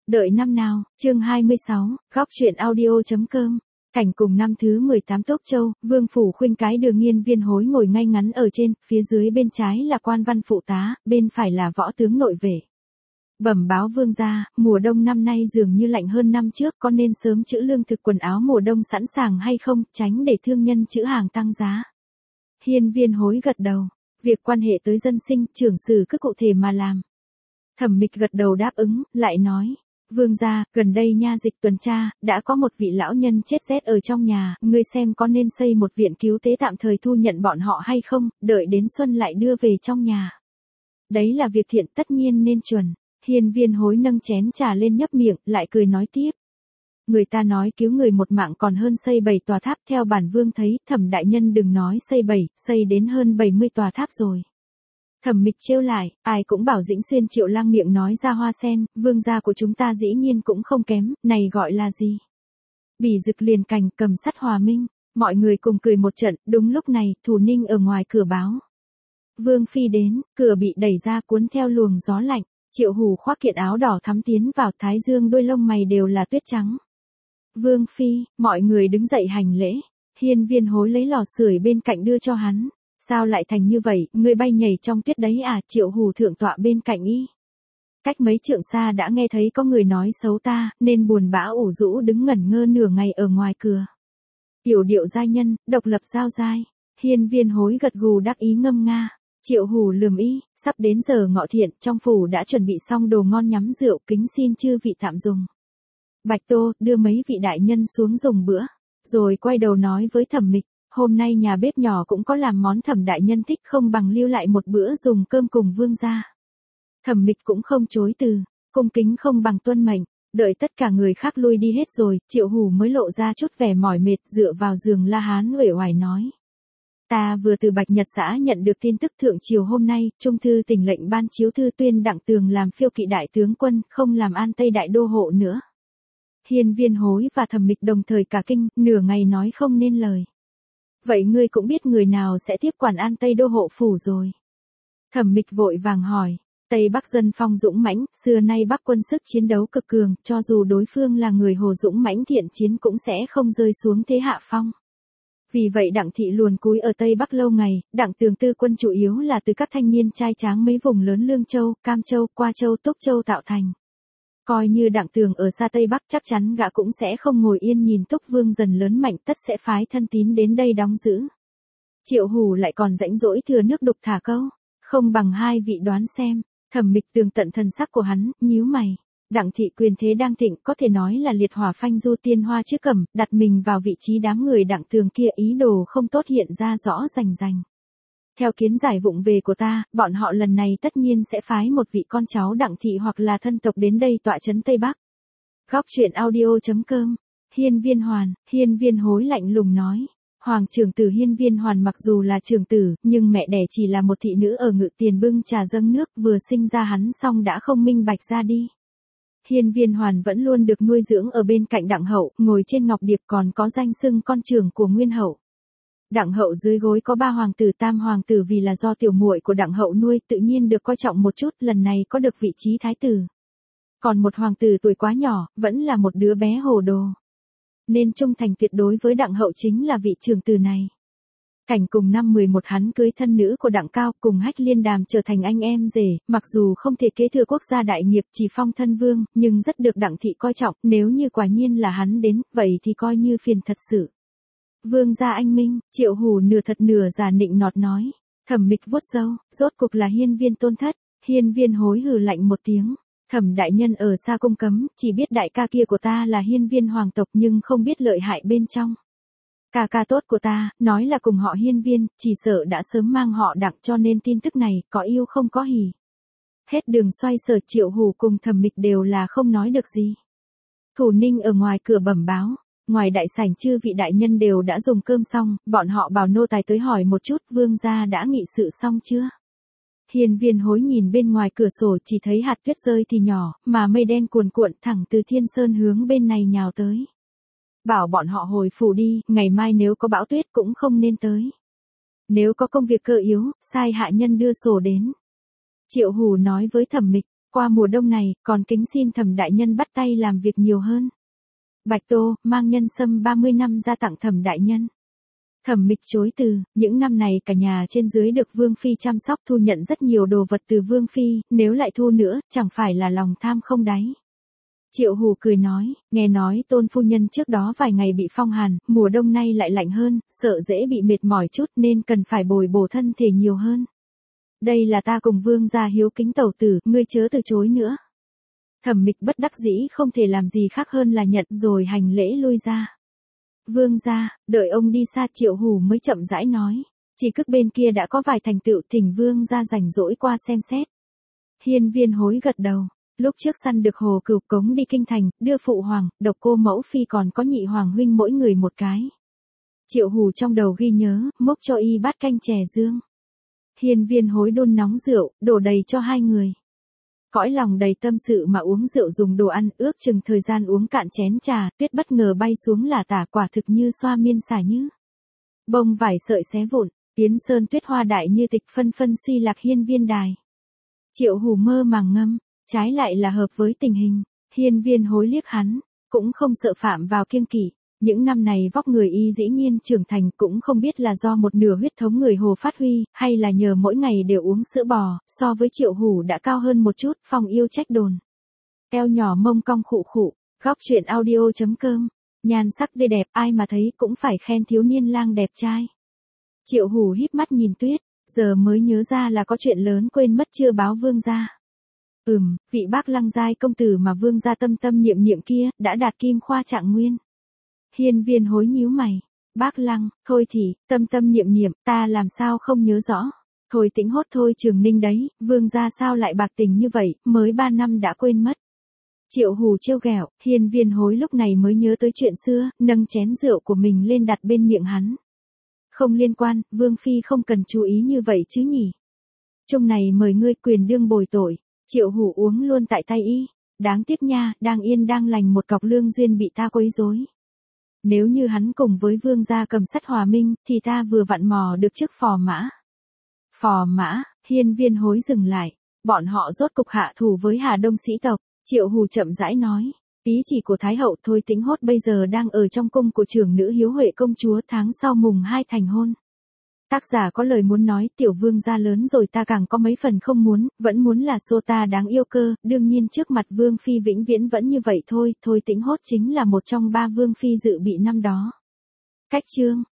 Đợi năm nào, chương 26, góc truyện audio.com. Cảnh cùng năm thứ 18 Tốc Châu, Vương phủ khuynh cái đường Nghiên Viên Hối ngồi ngay ngắn ở trên, phía dưới bên trái là quan văn phụ tá, bên phải là võ tướng nội vệ. Bẩm báo vương gia, mùa đông năm nay dường như lạnh hơn năm trước, có nên sớm trữ lương thực quần áo mùa đông sẵn sàng hay không, tránh để thương nhân trữ hàng tăng giá. Hiên Viên Hối gật đầu, việc quan hệ tới dân sinh, trưởng sử cứ cụ thể mà làm. Thẩm Mịch gật đầu đáp ứng, lại nói, vương gia, gần đây nha dịch tuần tra, đã có một vị lão nhân chết rét ở trong nhà, ngươi xem có nên xây một viện cứu tế tạm thời thu nhận bọn họ hay không, đợi đến xuân lại đưa về trong nhà. Đấy là việc thiện tất nhiên nên chuẩn. Hiên Viên Hối nâng chén trà lên nhấp miệng, lại cười nói tiếp. Người ta nói cứu người một mạng còn hơn xây 7 tòa tháp, theo bản vương thấy, Thẩm đại nhân đừng nói xây 7, xây đến hơn 70 tòa tháp rồi. Thẩm Mịch trêu lại, ai cũng bảo Dĩnh Xuyên Triệu Lang miệng nói ra hoa sen, vương gia của chúng ta dĩ nhiên cũng không kém, này gọi là gì? Bỉ rực liền cành, cầm sắt hòa minh, mọi người cùng cười một trận, đúng lúc này, Thủ Ninh ở ngoài cửa báo. Vương phi đến, cửa bị đẩy ra cuốn theo luồng gió lạnh, Triệu Hủ khoác kiện áo đỏ thắm tiến vào, thái dương đôi lông mày đều là tuyết trắng. Vương phi, mọi người đứng dậy hành lễ, Hiên Viên Hối lấy lò sưởi bên cạnh đưa cho hắn. Sao lại thành như vậy, ngươi bay nhảy trong tuyết đấy à? Triệu Hủ thượng tọa bên cạnh y. Cách mấy trượng xa đã nghe thấy có người nói xấu ta, nên buồn bã ủ rũ đứng ngẩn ngơ nửa ngày ở ngoài cửa. Tiểu điệu giai nhân, độc lập giao giai. Hiên Viên Hối gật gù đắc ý ngâm nga. Triệu Hủ lườm y, sắp đến giờ ngọ thiện, trong phủ đã chuẩn bị xong đồ ngon nhắm rượu, kính xin chư vị tạm dùng. Bạch Tô, đưa mấy vị đại nhân xuống dùng bữa, rồi quay đầu nói với Thẩm Mịch. Hôm nay nhà bếp nhỏ cũng có làm món Thẩm đại nhân thích, không bằng lưu lại một bữa dùng cơm cùng vương gia. Thẩm Mịch cũng không chối từ, cung kính không bằng tuân mệnh, đợi tất cả người khác lui đi hết rồi, Triệu Hủ mới lộ ra chút vẻ mỏi mệt, dựa vào giường la hán uể oải nói. Ta vừa từ Bạch Nhật xã nhận được tin tức thượng triều hôm nay, trung thư tỉnh lệnh ban chiếu thư tuyên Đặng Tường làm phiêu kỵ đại tướng quân, không làm An Tây đại đô hộ nữa. Hiên Viên Hối và Thẩm Mịch đồng thời cả kinh, nửa ngày nói không nên lời. Vậy ngươi cũng biết người nào sẽ tiếp quản An Tây đô hộ phủ rồi. Thẩm Mịch vội vàng hỏi, Tây Bắc dân phong dũng mãnh, xưa nay Bắc quân sức chiến đấu cực cường, cho dù đối phương là người hồ dũng mãnh thiện chiến cũng sẽ không rơi xuống thế hạ phong. Vì vậy Đặng thị luồn cúi ở Tây Bắc lâu ngày, Đặng Tường tư quân chủ yếu là từ các thanh niên trai tráng mấy vùng lớn Lương Châu, Cam Châu, Qua Châu, Tốc Châu tạo thành. Coi như Đặng Tường ở xa Tây Bắc chắc chắn gã cũng sẽ không ngồi yên nhìn Túc Vương dần lớn mạnh, tất sẽ phái thân tín đến đây đóng giữ. Triệu Hủ lại còn rãnh rỗi thừa nước đục thả câu, không bằng hai vị đoán xem. Thẩm Mịch tường tận thần sắc của hắn, nhíu mày. Đặng thị quyền thế đang thịnh, có thể nói là liệt hỏa phanh du tiên hoa chứ cầm, đặt mình vào vị trí đám người Đặng Tường kia, ý đồ không tốt hiện ra rõ rành rành. Theo kiến giải vụng về của ta, bọn họ lần này tất nhiên sẽ phái một vị con cháu Đặng thị hoặc là thân tộc đến đây tọa trấn Tây Bắc. Góc truyện audio.com. Hiên Viên Hối lạnh lùng nói. Hoàng trưởng tử Hiên Viên Hoàn mặc dù là trưởng tử, nhưng mẹ đẻ chỉ là một thị nữ ở Ngự Tiền bưng trà dâng nước, vừa sinh ra hắn xong đã không minh bạch ra đi. Hiên Viên Hoàn vẫn luôn được nuôi dưỡng ở bên cạnh Đặng hậu, ngồi trên ngọc điệp, còn có danh xưng con trưởng của Nguyên hậu. Đặng hậu dưới gối có 3 hoàng tử, tam hoàng tử vì là do tiểu muội của Đặng hậu nuôi, tự nhiên được coi trọng một chút, lần này có được vị trí thái tử. Còn một hoàng tử tuổi quá nhỏ, vẫn là một đứa bé hồ đồ. Nên trung thành tuyệt đối với Đặng hậu chính là vị trưởng tử này. Cảnh cùng năm 11 hắn cưới thân nữ của Đặng Cao, cùng Hách Liên Đàm trở thành anh em rể, mặc dù không thể kế thừa quốc gia đại nghiệp, chỉ phong thân vương, nhưng rất được Đặng thị coi trọng, nếu như quả nhiên là hắn đến, vậy thì coi như phiền thật sự. Vương gia anh minh, Triệu Hủ nửa thật nửa giả nịnh nọt nói. Thẩm Mịch vuốt râu, rốt cục là Hiên Viên tôn thất. Hiên Viên Hối hừ lạnh một tiếng. Thẩm đại nhân ở xa cung cấm, chỉ biết đại ca kia của ta là Hiên Viên hoàng tộc nhưng không biết lợi hại bên trong. Ca ca tốt của ta, nói là cùng họ Hiên Viên, chỉ sợ đã sớm mang họ Đặng, cho nên tin tức này, có yêu không có hỉ. Hết đường xoay sở, Triệu Hủ cùng Thẩm Mịch đều là không nói được gì. Thủ Ninh ở ngoài cửa bẩm báo. Ngoài đại sảnh chư vị đại nhân đều đã dùng cơm xong, bọn họ bảo nô tài tới hỏi một chút, vương gia đã nghị sự xong chưa? Hiên Viên Hối nhìn bên ngoài cửa sổ, chỉ thấy hạt tuyết rơi thì nhỏ, mà mây đen cuồn cuộn thẳng từ Thiên Sơn hướng bên này nhào tới. Bảo bọn họ hồi phủ đi, ngày mai nếu có bão tuyết cũng không nên tới. Nếu có công việc cơ yếu, sai hạ nhân đưa sổ đến. Triệu Hủ nói với Thẩm Mịch, Qua mùa đông này, còn kính xin Thẩm đại nhân bắt tay làm việc nhiều hơn. Bạch Tô, mang nhân sâm 30 năm ra tặng Thẩm đại nhân. Thẩm Mịch chối từ, những năm này cả nhà trên dưới được Vương Phi chăm sóc, thu nhận rất nhiều đồ vật từ Vương Phi, nếu lại thu nữa, chẳng phải là lòng tham không đáy. Triệu Hù cười nói, nghe nói Tôn phu nhân trước đó vài ngày bị phong hàn, mùa đông nay lại lạnh hơn, sợ dễ bị mệt mỏi chút nên cần phải bồi bổ thân thể nhiều hơn. Đây là ta cùng Vương gia hiếu kính tẩu tử, ngươi chớ từ chối nữa. Thẩm Mịch bất đắc dĩ không thể làm gì khác hơn là nhận rồi hành lễ lui ra. Vương gia, đợi ông đi xa Triệu Hù mới chậm rãi nói, chỉ cức bên kia đã có vài thành tựu, thỉnh Vương gia rảnh rỗi qua xem xét. Hiên Viên Hối gật đầu. Lúc trước săn được Hồ Cửu Cống đi kinh thành, đưa phụ hoàng, Độc Cô mẫu phi còn có Nhị hoàng huynh mỗi người một cái. Triệu Hù trong đầu ghi nhớ, múc cho y bát canh chè dương. Hiên Viên Hối đun nóng rượu, đổ đầy cho hai người. Cõi lòng đầy tâm sự mà uống rượu dùng đồ ăn, ước chừng thời gian uống cạn chén trà, tuyết bất ngờ bay xuống là tả, quả thực như xoa miên xả như. Bông vải sợi xé vụn, Yến sơn tuyết hoa đại như tịch, phân phân suy lạc hiên viên đài. Triệu Hù mơ màng ngâm, trái lại là hợp với tình hình. Hiên Viên Hối liếc hắn, cũng không sợ phạm vào kiêng kỵ. Những năm này vóc người y dĩ nhiên trưởng thành, cũng không biết là do một nửa huyết thống người Hồ phát huy, hay là nhờ mỗi ngày đều uống sữa bò, so với Triệu Hù đã cao hơn một chút, Phong yêu trách đồn. Eo nhỏ mông cong khụ khụ, góc truyện audio.com, nhan sắc tươi đẹp, ai mà thấy cũng phải khen thiếu niên lang đẹp trai. Triệu Hù híp mắt nhìn tuyết, giờ mới nhớ ra là có chuyện lớn quên mất chưa báo Vương gia. Vị bác Lăng giai công tử mà Vương gia tâm tâm niệm niệm kia, đã đạt kim khoa trạng nguyên. Hiên Viên Hối nhíu mày. Bác Lăng, thôi thì, tâm tâm niệm niệm, ta làm sao không nhớ rõ. Thôi Tĩnh Hót thôi Trường Ninh đấy, Vương gia sao lại bạc tình như vậy, mới 3 năm đã quên mất. Triệu Hù trêu ghẹo, Hiên Viên Hối lúc này mới nhớ tới chuyện xưa, nâng chén rượu của mình lên đặt bên miệng hắn. Không liên quan, Vương Phi không cần chú ý như vậy chứ nhỉ. Chung này mời ngươi quyền đương bồi tội. Triệu Hù uống luôn tại tay y. Đáng tiếc nha, đang yên đang lành một cọc lương duyên bị ta quấy rối. Nếu như hắn cùng với Vương gia cầm sắt hòa minh, thì ta vừa vặn mò được chiếc phò mã. Phò mã, Hiên Viên Hối dừng lại. Bọn họ rốt cục hạ thủ với Hà Đông sĩ tộc. Triệu Hù chậm rãi nói. Ý chỉ của Thái hậu Thôi Tĩnh Hót bây giờ đang ở trong cung của trưởng nữ Hiếu Huệ công chúa, tháng sau mùng 2 thành hôn. Tác giả có lời muốn nói, tiểu vương gia lớn rồi ta càng có mấy phần không muốn, vẫn muốn là xô ta đáng yêu cơ, đương nhiên trước mặt Vương Phi vĩnh viễn vẫn như vậy thôi. Thôi Tĩnh Hót chính là một trong 3 Vương Phi dự bị năm đó. Cách chương.